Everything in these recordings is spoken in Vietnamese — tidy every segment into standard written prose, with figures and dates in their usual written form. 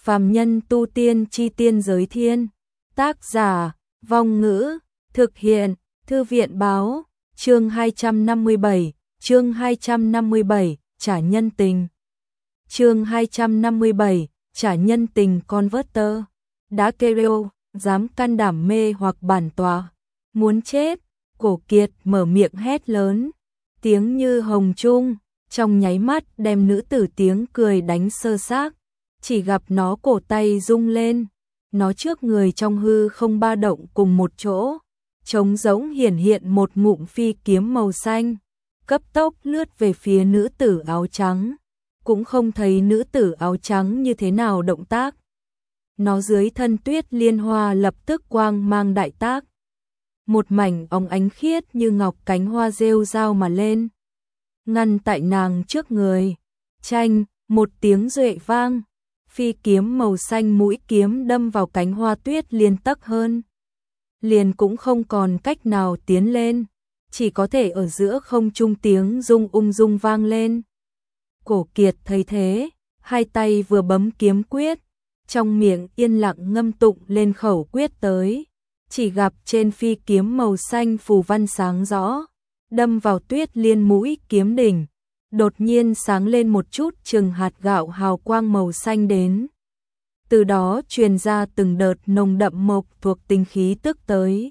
Phàm nhân tu tiên chi tiên giới thiên. Tác giả, Vong Ngữ, thực hiện, Thư viện báo, chương 257, trả nhân tình. Chương 257, trả nhân tình Converter. Đã kêu, dám can đảm mê hoặc bản tòa. Muốn chết, Cổ Kiệt mở miệng hét lớn. Tiếng như hồng trung, trong nháy mắt đem nữ tử tiếng cười đánh sơ xác. Chỉ gặp nó cổ tay rung lên, nó trước người trong hư không ba động cùng một chỗ, trống rỗng hiển hiện một ngụm phi kiếm màu xanh, cấp tốc lướt về phía nữ tử áo trắng. Cũng không thấy nữ tử áo trắng như thế nào động tác. Nó dưới thân Tuyết Liên Hoa lập tức quang mang đại tác. Một mảnh óng ánh khiết như ngọc cánh hoa rêu rao mà lên, ngăn tại nàng trước người. Chanh, một tiếng duệ vang, phi kiếm màu xanh mũi kiếm đâm vào cánh hoa tuyết liên tấc hơn. Liền cũng không còn cách nào tiến lên, chỉ có thể ở giữa không trung tiếng rung ung dung vang lên. Cổ Kiệt thấy thế, hai tay vừa bấm kiếm quyết, trong miệng yên lặng ngâm tụng lên khẩu quyết tới. Chỉ gặp trên phi kiếm màu xanh phù văn sáng rõ, đâm vào Tuyết Liên mũi kiếm đỉnh, đột nhiên sáng lên một chút chừng hạt gạo hào quang màu xanh đến. Từ đó truyền ra từng đợt nồng đậm mộc thuộc tinh khí tức tới.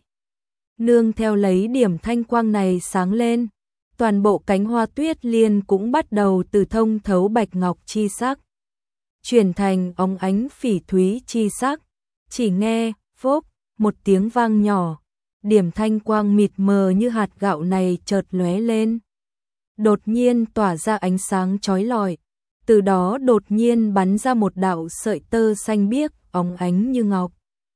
Nương theo lấy điểm thanh quang này sáng lên, toàn bộ cánh hoa Tuyết Liên cũng bắt đầu từ thông thấu bạch ngọc chi sắc, chuyển thành óng ánh phỉ thúy chi sắc. Chỉ nghe, phốc, một tiếng vang nhỏ, điểm thanh quang mịt mờ như hạt gạo này chợt lóe lên, đột nhiên tỏa ra ánh sáng chói lọi, từ đó đột nhiên bắn ra một đạo sợi tơ xanh biếc, óng ánh như ngọc,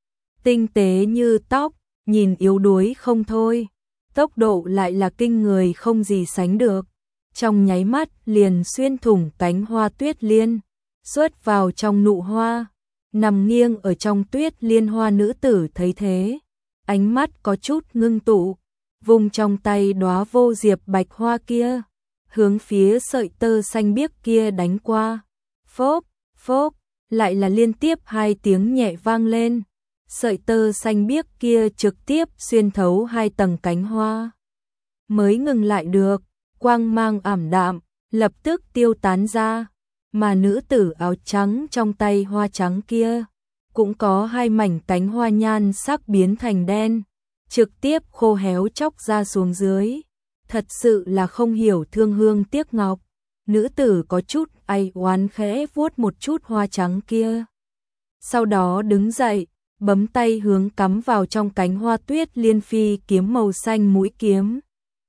tinh tế như tóc, nhìn yếu đuối không thôi, tốc độ lại là kinh người không gì sánh được. Trong nháy mắt liền xuyên thủng cánh hoa Tuyết Liên, xuất vào trong nụ hoa. Nằm nghiêng ở trong Tuyết Liên hoa nữ tử thấy thế, ánh mắt có chút ngưng tụ, vùng trong tay đóa vô diệp bạch hoa kia, hướng phía sợi tơ xanh biếc kia đánh qua. Phốc, phốc, lại là liên tiếp hai tiếng nhẹ vang lên. Sợi tơ xanh biếc kia trực tiếp xuyên thấu hai tầng cánh hoa. Mới ngừng lại được, quang mang ảm đạm, lập tức tiêu tán ra. Mà nữ tử áo trắng trong tay hoa trắng kia, cũng có hai mảnh cánh hoa nhan sắc biến thành đen, trực tiếp khô héo chóc ra xuống dưới. Thật sự là không hiểu thương hương tiếc ngọc. Nữ tử có chút ai oán khẽ vuốt một chút hoa trắng kia. Sau đó đứng dậy, bấm tay hướng cắm vào trong cánh hoa Tuyết Liên phi kiếm màu xanh mũi kiếm.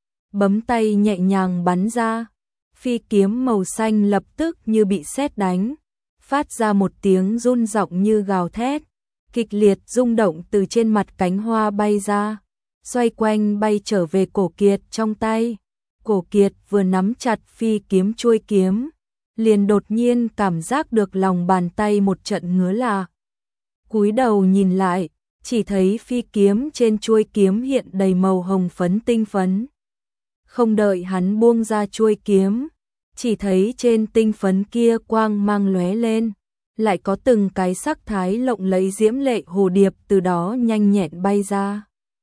Bấm tay nhẹ nhàng bắn ra. Phi kiếm màu xanh lập tức như bị sét đánh, phát ra một tiếng run giọng như gào thét, kịch liệt rung động từ trên mặt cánh hoa bay ra, xoay quanh bay trở về Cổ Kiệt trong tay. Cổ Kiệt vừa nắm chặt phi kiếm chuôi kiếm, liền đột nhiên cảm giác được lòng bàn tay một trận ngứa lạ. Cúi đầu nhìn lại, chỉ thấy phi kiếm trên chuôi kiếm hiện đầy màu hồng phấn tinh phấn. Không đợi hắn buông ra chuôi kiếm, chỉ thấy trên tinh phấn kia quang mang lóe lên, lại có từng cái sắc thái lộng lẫy diễm lệ hồ điệp từ đó nhanh nhẹn bay ra.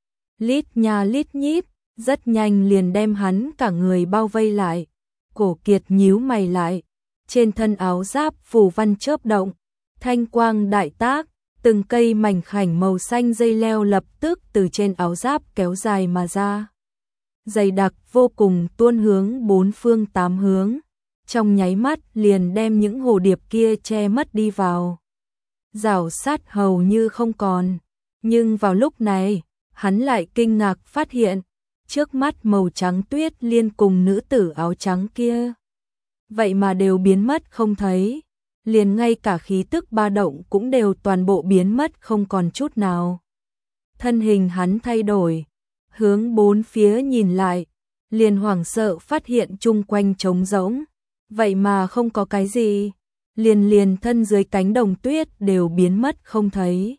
Lít nha lít nhít, rất nhanh liền đem hắn cả người bao vây lại. Cổ Kiệt nhíu mày lại, trên thân áo giáp phù văn chớp động, thanh quang đại tác, từng cây mảnh khảnh màu xanh dây leo lập tức từ trên áo giáp kéo dài mà ra, dày đặc vô cùng tuôn hướng bốn phương tám hướng, trong nháy mắt liền đem những hồ điệp kia che mất đi vào. Rào sát hầu như không còn, nhưng vào lúc này, hắn lại kinh ngạc phát hiện, trước mắt màu trắng Tuyết Liên cùng nữ tử áo trắng kia, vậy mà đều biến mất không thấy, liền ngay cả khí tức ba động cũng đều toàn bộ biến mất không còn chút nào. Thân hình hắn thay đổi, hướng bốn phía nhìn lại, liền hoảng sợ phát hiện chung quanh trống rỗng, vậy mà không có cái gì, liền thân dưới cánh đồng tuyết đều biến mất không thấy.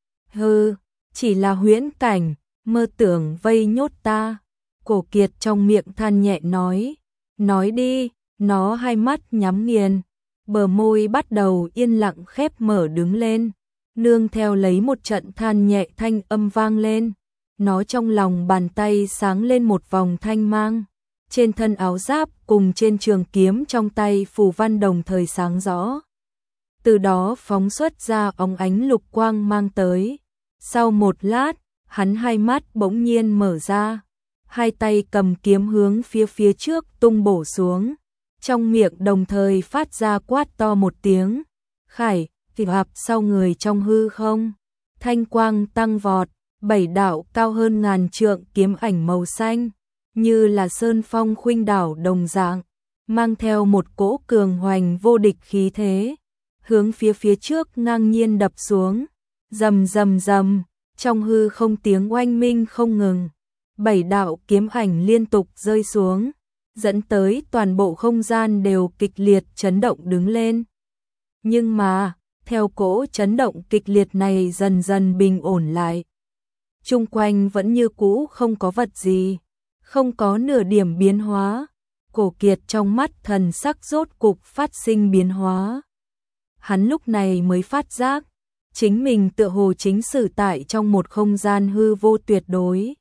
Hừ, chỉ là huyễn cảnh, mơ tưởng vây nhốt ta. Cổ Kiệt trong miệng than nhẹ nói đi, nó hai mắt nhắm nghiền, bờ môi bắt đầu yên lặng khép mở đứng lên, nương theo lấy một trận than nhẹ thanh âm vang lên. Nó trong lòng bàn tay sáng lên một vòng thanh mang, trên thân áo giáp cùng trên trường kiếm trong tay phù văn đồng thời sáng rõ. Từ đó phóng xuất ra óng ánh lục quang mang tới. Sau một lát, hắn hai mắt bỗng nhiên mở ra, hai tay cầm kiếm hướng phía trước tung bổ xuống, trong miệng đồng thời phát ra quát to một tiếng, khải, thì hạp sau người trong hư không, thanh quang tăng vọt, 7 đạo cao hơn ngàn trượng kiếm ảnh màu xanh, như là sơn phong khuynh đảo đồng dạng, mang theo một cỗ cường hoành vô địch khí thế, hướng phía trước ngang nhiên đập xuống, rầm rầm rầm, trong hư không tiếng oanh minh không ngừng, 7 đạo kiếm ảnh liên tục rơi xuống, dẫn tới toàn bộ không gian đều kịch liệt chấn động đứng lên. Nhưng mà, theo cỗ chấn động kịch liệt này dần dần bình ổn lại, chung quanh vẫn như cũ không có vật gì, không có nửa điểm biến hóa. Cổ Kiệt trong mắt thần sắc rốt cục phát sinh biến hóa. Hắn lúc này mới phát giác, chính mình tựa hồ chính xử tại trong một không gian hư vô tuyệt đối.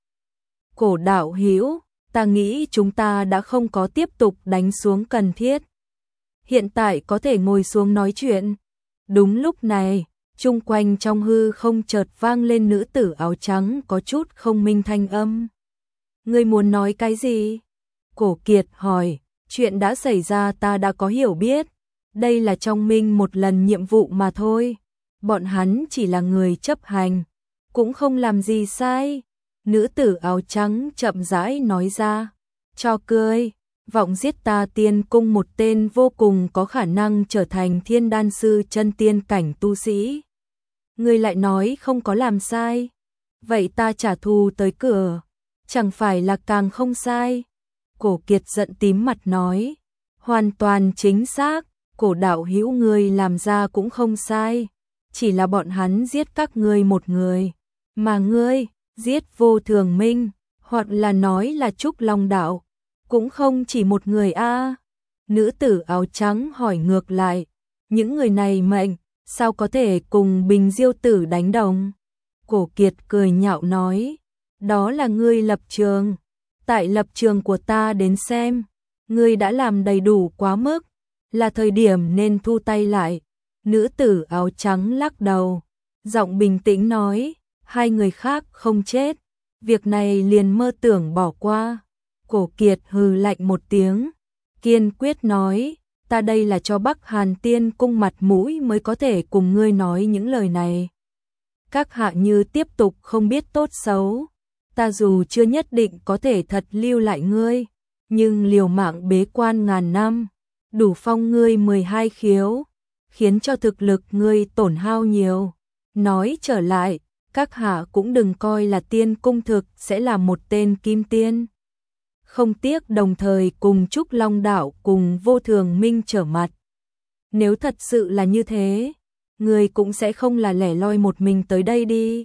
Cổ đạo hữu, ta nghĩ chúng ta đã không có tiếp tục đánh xuống cần thiết. Hiện tại có thể ngồi xuống nói chuyện. Đúng lúc này, chung quanh trong hư không chợt vang lên nữ tử áo trắng có chút không minh thanh âm. Ngươi muốn nói cái gì? Cổ Kiệt hỏi, chuyện đã xảy ra ta đã có hiểu biết. Đây là trong minh một lần nhiệm vụ mà thôi. Bọn hắn chỉ là người chấp hành, cũng không làm gì sai. Nữ tử áo trắng chậm rãi nói ra, cho cười, vọng giết ta tiên cung một tên vô cùng có khả năng trở thành thiên đan sư chân tiên cảnh tu sĩ. Ngươi lại nói không có làm sai, vậy ta trả thù tới cửa, chẳng phải là càng không sai. Cổ Kiệt giận tím mặt nói, hoàn toàn chính xác, cổ đạo hữu ngươi làm ra cũng không sai, chỉ là bọn hắn giết các ngươi một người, mà ngươi giết Vô Thường Minh, hoặc là nói là Trúc Long đạo, cũng không chỉ một người a. Nữ tử áo trắng hỏi ngược lại, những người này mệnh, sao có thể cùng Bình Diêu tử đánh đồng? Cổ Kiệt cười nhạo nói, đó là ngươi lập trường, tại lập trường của ta đến xem, ngươi đã làm đầy đủ quá mức, là thời điểm nên thu tay lại. Nữ tử áo trắng lắc đầu, giọng bình tĩnh nói, hai người khác không chết, việc này liền mơ tưởng bỏ qua. Cổ Kiệt hừ lạnh một tiếng, kiên quyết nói, ta đây là cho Bắc Hàn Tiên cung mặt mũi mới có thể cùng ngươi nói những lời này. Các hạ như tiếp tục không biết tốt xấu, ta dù chưa nhất định có thể thật lưu lại ngươi, nhưng liều mạng bế quan ngàn năm, đủ phong ngươi 12 khiếu, khiến cho thực lực ngươi tổn hao nhiều. Nói trở lại, các hạ cũng đừng coi là tiên cung thực sẽ là một tên kim tiên. Không tiếc đồng thời cùng Trúc Long đạo cùng Vô Thường Minh trở mặt. Nếu thật sự là như thế, ngươi cũng sẽ không là lẻ loi một mình tới đây đi.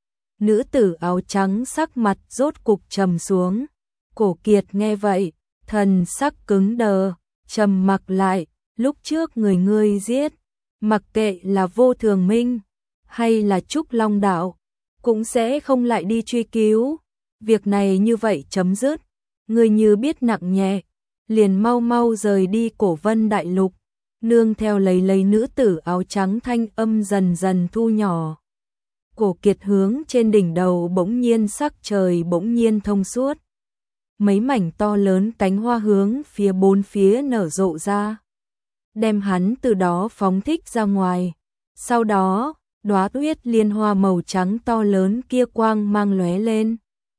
Nữ tử áo trắng sắc mặt rốt cục trầm xuống. Cổ Kiệt nghe vậy, thần sắc cứng đờ, trầm mặc lại, lúc trước người ngươi giết, mặc kệ là Vô Thường Minh hay là Trúc Long đạo, cũng sẽ không lại đi truy cứu. Việc này như vậy chấm dứt, ngươi như biết nặng nhẹ, liền mau mau rời đi Cổ Vân đại lục. Nương theo lấy nữ tử áo trắng thanh âm dần dần thu nhỏ. Cổ Kiệt hướng trên đỉnh đầu bỗng nhiên sắc trời bỗng nhiên thông suốt. Mấy mảnh to lớn cánh hoa hướng phía bốn phía nở rộ ra, đem hắn từ đó phóng thích ra ngoài. Sau đó, đóa huyết liên hoa màu trắng to lớn kia quang mang lóe lên,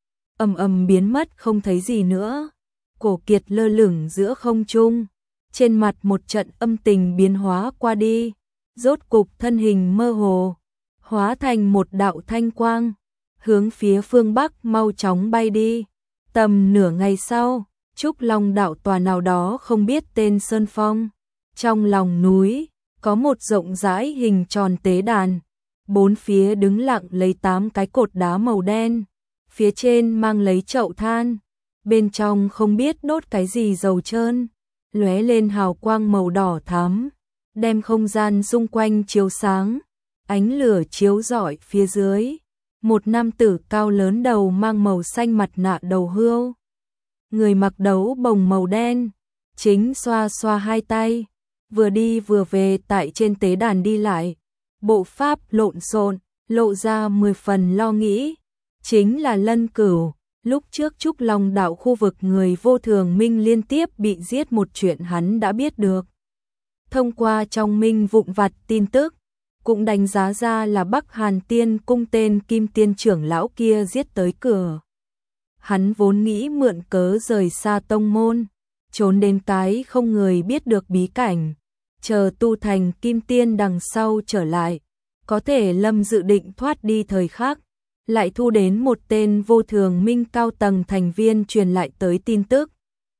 ầm ầm biến mất không thấy gì nữa. Cổ Kiệt lơ lửng giữa không trung, trên mặt một trận âm tình biến hóa qua đi, rốt cục thân hình mơ hồ, hóa thành một đạo thanh quang, hướng phía phương Bắc mau chóng bay đi. Tầm nửa ngày sau, Trúc Long đạo tòa nào đó không biết tên sơn phong, trong lòng núi có một rộng rãi hình tròn tế đàn, bốn phía đứng lặng lấy 8 cái cột đá màu đen, phía trên mang lấy chậu than, bên trong không biết đốt cái gì dầu trơn, lóe lên hào quang màu đỏ thắm. đem không gian xung quanh chiếu sáng, ánh lửa chiếu rọi phía dưới. Một nam tử cao lớn đầu mang màu xanh mặt nạ đầu hươu. Người mặc đấu bồng màu đen, chính xoa xoa hai tay, vừa đi vừa về tại trên tế đàn đi lại. Bộ pháp lộn xộn, lộ ra 10 phần lo nghĩ. Chính là Lân Cửu, lúc trước Trúc Long đạo khu vực người vô thường minh liên tiếp bị giết một chuyện hắn đã biết được. Thông qua trong minh vụn vặt tin tức, cũng đánh giá ra là Bắc Hàn Tiên cung tên Kim Tiên trưởng lão kia giết tới cửa. Hắn vốn nghĩ mượn cớ rời xa tông môn, trốn đến cái không người biết được bí cảnh, chờ tu thành Kim Tiên đằng sau trở lại, có thể Lâm dự định thoát đi thời khắc, lại thu đến một tên vô thường minh cao tầng thành viên truyền lại tới tin tức,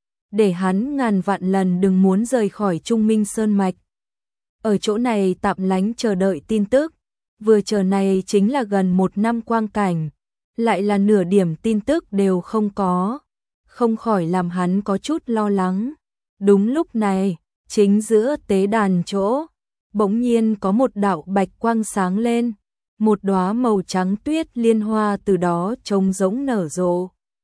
để hắn ngàn vạn lần đừng muốn rời khỏi Trung Minh Sơn Mạch. Ở chỗ này tạm lánh chờ đợi tin tức, vừa chờ này chính là gần 1 năm quang cảnh, lại là nửa điểm tin tức đều không có, không khỏi làm hắn có chút lo lắng. Đúng lúc này, chính giữa tế đàn chỗ, bỗng nhiên có một đạo bạch quang sáng lên, một đóa màu trắng tuyết liên hoa từ đó trông giống nở rộ.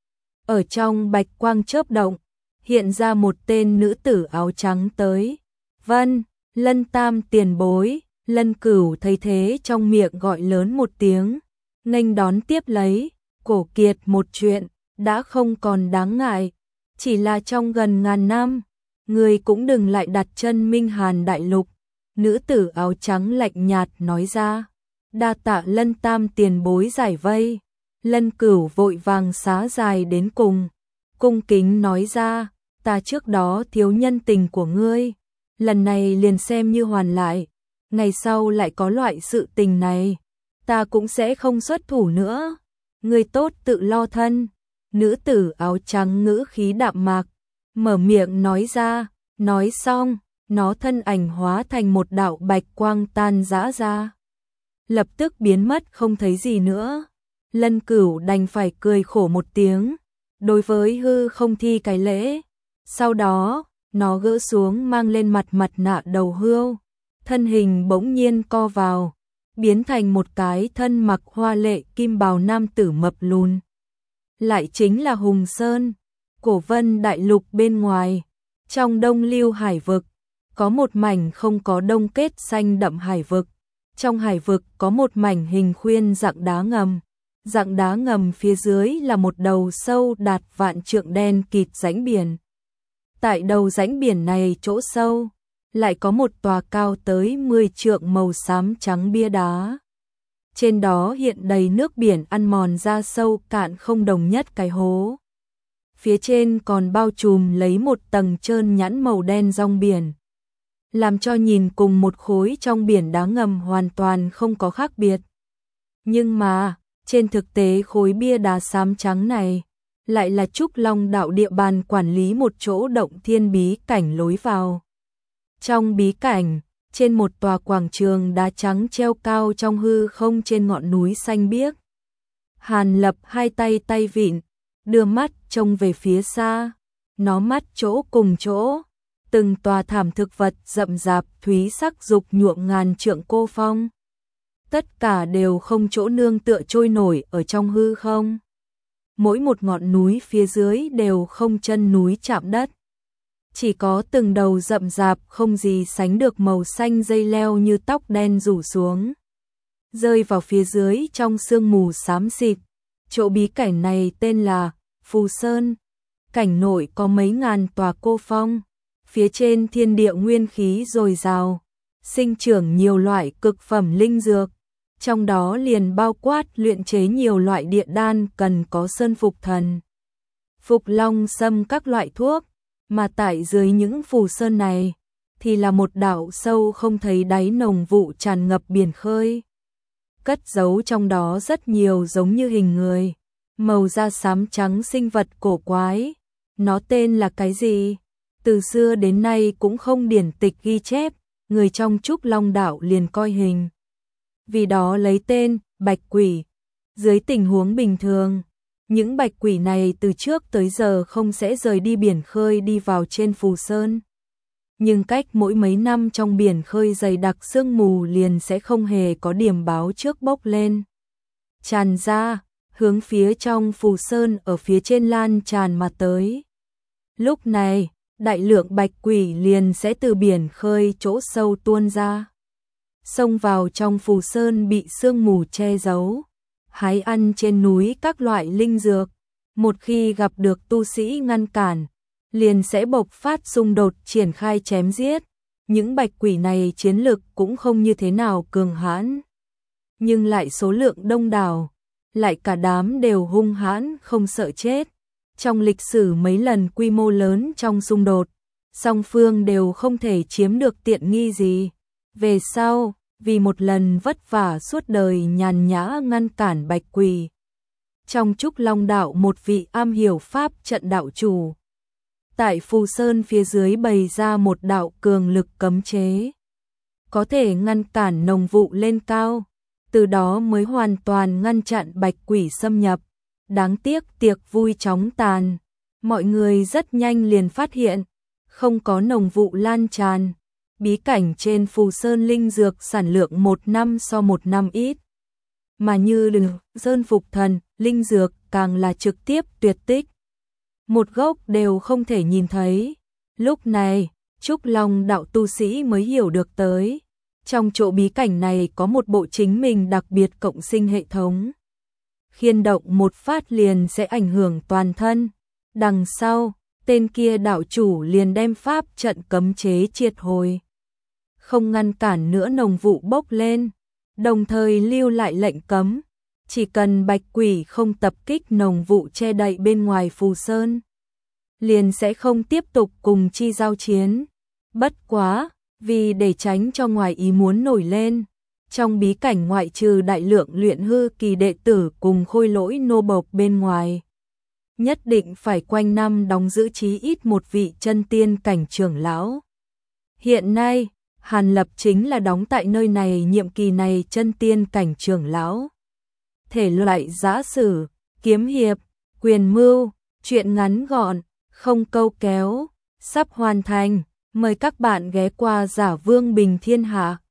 Ở trong bạch quang chớp động, hiện ra một tên nữ tử áo trắng tới. Vân, Lân Tam tiền bối. Lân Cửu thấy thế trong miệng gọi lớn một tiếng, nghênh đón tiếp lấy. Cổ kiệt một chuyện đã không còn đáng ngại, chỉ là trong gần ngàn năm, người cũng đừng lại đặt chân Minh Hàn đại lục. Nữ tử áo trắng lạnh nhạt nói ra. Đa tạ Lân Tam tiền bối giải vây. Lân Cửu vội vàng xá dài đến cùng, cung kính nói ra, ta trước đó thiếu nhân tình của ngươi, lần này liền xem như hoàn lại, ngày sau lại có loại sự tình này, ta cũng sẽ không xuất thủ nữa, ngươi tốt tự lo thân. Nữ tử áo trắng ngữ khí đạm mạc, mở miệng nói ra, nói xong, nó thân ảnh hóa thành một đạo bạch quang tan rã ra, lập tức biến mất không thấy gì nữa. Lân Cửu đành phải cười khổ một tiếng, đối với hư không thi cái lễ. Sau đó, nó gỡ xuống mang lên mặt nạ đầu hươu, thân hình bỗng nhiên co vào, biến thành một cái thân mặc hoa lệ kim bào nam tử mập lùn. Lại chính là Hùng Sơn, Cổ Vân đại lục bên ngoài, trong Đông Lưu hải vực, có một mảnh không có đông kết xanh đậm hải vực. Trong hải vực có một mảnh hình khuyên dạng đá ngầm. Dạng đá ngầm phía dưới là một đầu sâu đạt vạn trượng đen kịt rãnh biển. Tại đầu rãnh biển này chỗ sâu, lại có một tòa cao tới 10 trượng màu xám trắng bia đá. Trên đó hiện đầy nước biển ăn mòn ra sâu cạn không đồng nhất cái hố. Phía trên còn bao trùm lấy một tầng trơn nhẵn màu đen rong biển, làm cho nhìn cùng một khối trong biển đá ngầm hoàn toàn không có khác biệt. Nhưng mà, trên thực tế khối bia đá xám trắng này, lại là Trúc Long đạo địa bàn quản lý một chỗ động thiên bí cảnh lối vào. Trong bí cảnh, trên một tòa quảng trường đá trắng treo cao trong hư không trên ngọn núi xanh biếc. Hàn Lập hai tay vịn, đưa mắt trông về phía xa, nó mắt chỗ cùng chỗ. Từng tòa thảm thực vật rậm rạp thúy sắc dục nhuộm ngàn trượng cô phong. Tất cả đều không chỗ nương tựa trôi nổi ở trong hư không. Mỗi một ngọn núi phía dưới đều không chân núi chạm đất. Chỉ có từng đầu rậm rạp không gì sánh được màu xanh dây leo như tóc đen rủ xuống, rơi vào phía dưới trong sương mù xám xịt. Chỗ bí cảnh này tên là Phù Sơn. Cảnh nội có mấy ngàn tòa cô phong. Phía trên thiên địa nguyên khí dồi dào, sinh trưởng nhiều loại cực phẩm linh dược, trong đó liền bao quát luyện chế nhiều loại địa đan cần có sơn phục thần, phục long sâm các loại thuốc, mà tại dưới những phù sơn này thì là một đảo sâu không thấy đáy nồng vụ tràn ngập biển khơi. Cất giấu trong đó rất nhiều giống như hình người, màu da xám trắng sinh vật cổ quái. Nó tên là cái gì? Từ xưa đến nay cũng không điển tịch ghi chép, người trong Trúc Long đạo liền coi hình. Vì đó lấy tên bạch quỷ. Dưới tình huống bình thường, những bạch quỷ này từ trước tới giờ không sẽ rời đi biển khơi đi vào trên Phù Sơn. nhưng cách mỗi mấy năm trong biển khơi dày đặc sương mù liền sẽ không hề có điểm báo trước bốc lên. Tràn ra, hướng phía trong Phù Sơn ở phía trên lan tràn mà tới. Lúc này, đại lượng bạch quỷ liền sẽ từ biển khơi chỗ sâu tuôn ra. Xông vào trong Phù Sơn bị sương mù che giấu, hái ăn trên núi các loại linh dược. Một khi gặp được tu sĩ ngăn cản, liền sẽ bộc phát xung đột triển khai chém giết. Những bạch quỷ này chiến lực cũng không như thế nào cường hãn, nhưng lại số lượng đông đảo, lại cả đám đều hung hãn không sợ chết. Trong lịch sử mấy lần quy mô lớn trong xung đột, song phương đều không thể chiếm được tiện nghi gì. Về sau, vì một lần vất vả suốt đời nhàn nhã ngăn cản bạch quỷ, trong Trúc Long đạo một vị am hiểu pháp trận đạo chủ tại Phù Sơn phía dưới bày ra một đạo cường lực cấm chế, có thể ngăn cản nồng vụ lên cao, từ đó mới hoàn toàn ngăn chặn bạch quỷ xâm nhập. Đáng tiếc tiệc vui chóng tàn, mọi người rất nhanh liền phát hiện, không có nồng vụ lan tràn, bí cảnh trên Phù Sơn linh dược sản lượng một năm so một năm ít. Mà như Lừng Sơn Phục Thần, linh dược càng là trực tiếp tuyệt tích. Một gốc đều không thể nhìn thấy. Lúc này, Trúc Long đạo tu sĩ mới hiểu được tới. Trong chỗ bí cảnh này có một bộ chính mình đặc biệt cộng sinh hệ thống. Khiên động một phát liền sẽ ảnh hưởng toàn thân. Đằng sau, tên kia đạo chủ liền đem pháp trận cấm chế triệt hồi, không ngăn cản nữa nồng vụ bốc lên, đồng thời lưu lại lệnh cấm, chỉ cần bạch quỷ không tập kích nồng vụ che đậy bên ngoài Phù Sơn, liền sẽ không tiếp tục cùng chi giao chiến. Bất quá, vì để tránh cho ngoài ý muốn nổi lên, trong bí cảnh ngoại trừ đại lượng luyện hư kỳ đệ tử cùng khôi lỗi nô bộc bên ngoài, nhất định phải quanh năm đóng giữ chí ít một vị chân tiên cảnh trưởng lão. Hiện nay, Hàn Lập chính là đóng tại nơi này nhiệm kỳ này chân tiên cảnh trưởng lão. Thể loại giã sử, kiếm hiệp, quyền mưu, truyện ngắn gọn, không câu kéo, sắp hoàn thành. Mời các bạn ghé qua Giả Vương Bình Thiên Hạ.